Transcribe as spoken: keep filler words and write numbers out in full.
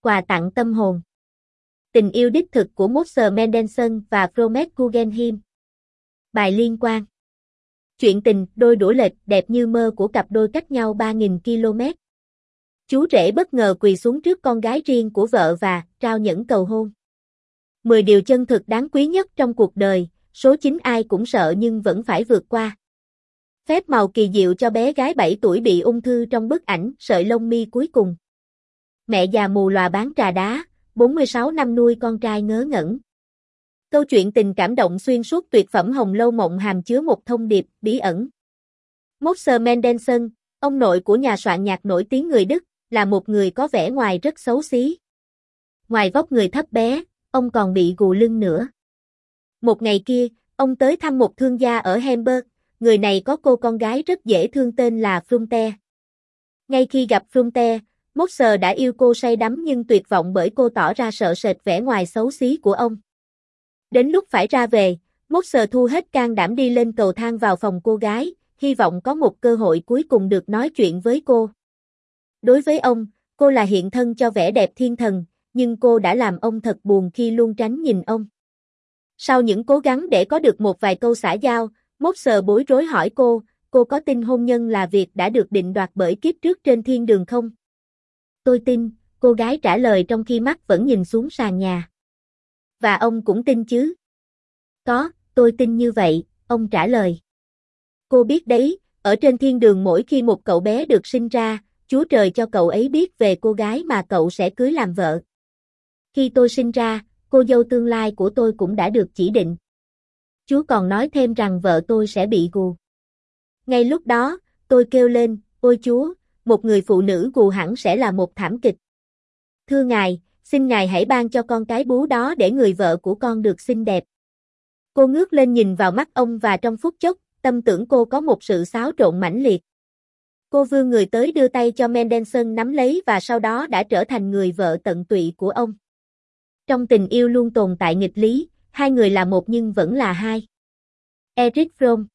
Quà tặng tâm hồn. Tình yêu đích thực của Mozart Mendelssohn và Fromet Guggenheim. Bài liên quan. Chuyện tình đôi đũa lệch đẹp như mơ của cặp đôi cách nhau ba nghìn ki lô mét. Chú rể bất ngờ quỳ xuống trước con gái riêng của vợ và trao nhẫn cầu hôn. mười điều chân thực đáng quý nhất trong cuộc đời, số chín ai cũng sợ nhưng vẫn phải vượt qua. Phép màu kỳ diệu cho bé gái bảy tuổi bị ung thư trong bức ảnh sợi lông mi cuối cùng. Mẹ già mù lòa bán trà đá, bốn mươi sáu năm nuôi con trai ngớ ngẩn. Câu chuyện tình cảm động xuyên suốt tuyệt phẩm Hồng Lâu Mộng hàm chứa một thông điệp bí ẩn. Mozart Mendelssohn, ông nội của nhà soạn nhạc nổi tiếng người Đức, là một người có vẻ ngoài rất xấu xí. Ngoài vóc người thấp bé, ông còn bị gù lưng nữa. Một ngày kia, ông tới thăm một thương gia ở Hamburg, người này có cô con gái rất dễ thương tên là Frumte. Ngay khi gặp Frumte, Mozart đã yêu cô say đắm nhưng tuyệt vọng bởi cô tỏ ra sợ sệt vẻ ngoài xấu xí của ông. Đến lúc phải ra về, Mozart thu hết can đảm đi lên cầu thang vào phòng cô gái, hy vọng có một cơ hội cuối cùng được nói chuyện với cô. Đối với ông, cô là hiện thân cho vẻ đẹp thiên thần, nhưng cô đã làm ông thật buồn khi luôn tránh nhìn ông. Sau những cố gắng để có được một vài câu xã giao, Mozart bối rối hỏi cô, cô có tin hôn nhân là việc đã được định đoạt bởi kiếp trước trên thiên đường không? Tôi tin, cô gái trả lời trong khi mắt vẫn nhìn xuống sàn nhà. Và ông cũng tin chứ? Có, tôi tin như vậy, ông trả lời. Cô biết đấy, ở trên thiên đường mỗi khi một cậu bé được sinh ra, Chúa Trời cho cậu ấy biết về cô gái mà cậu sẽ cưới làm vợ. Khi tôi sinh ra, cô dâu tương lai của tôi cũng đã được chỉ định. Chúa còn nói thêm rằng vợ tôi sẽ bị gù. Ngay lúc đó, tôi kêu lên, ôi Chúa, một người phụ nữ gù hẳn sẽ là một thảm kịch. Thưa Ngài, xin Ngài hãy ban cho con cái bú đó để người vợ của con được xinh đẹp. Cô ngước lên nhìn vào mắt ông và trong phút chốc, tâm tưởng cô có một sự xáo trộn mãnh liệt. Cô vươn người tới đưa tay cho Mendelssohn nắm lấy và sau đó đã trở thành người vợ tận tụy của ông. Trong tình yêu luôn tồn tại nghịch lý, hai người là một nhưng vẫn là hai. Erich Fromm.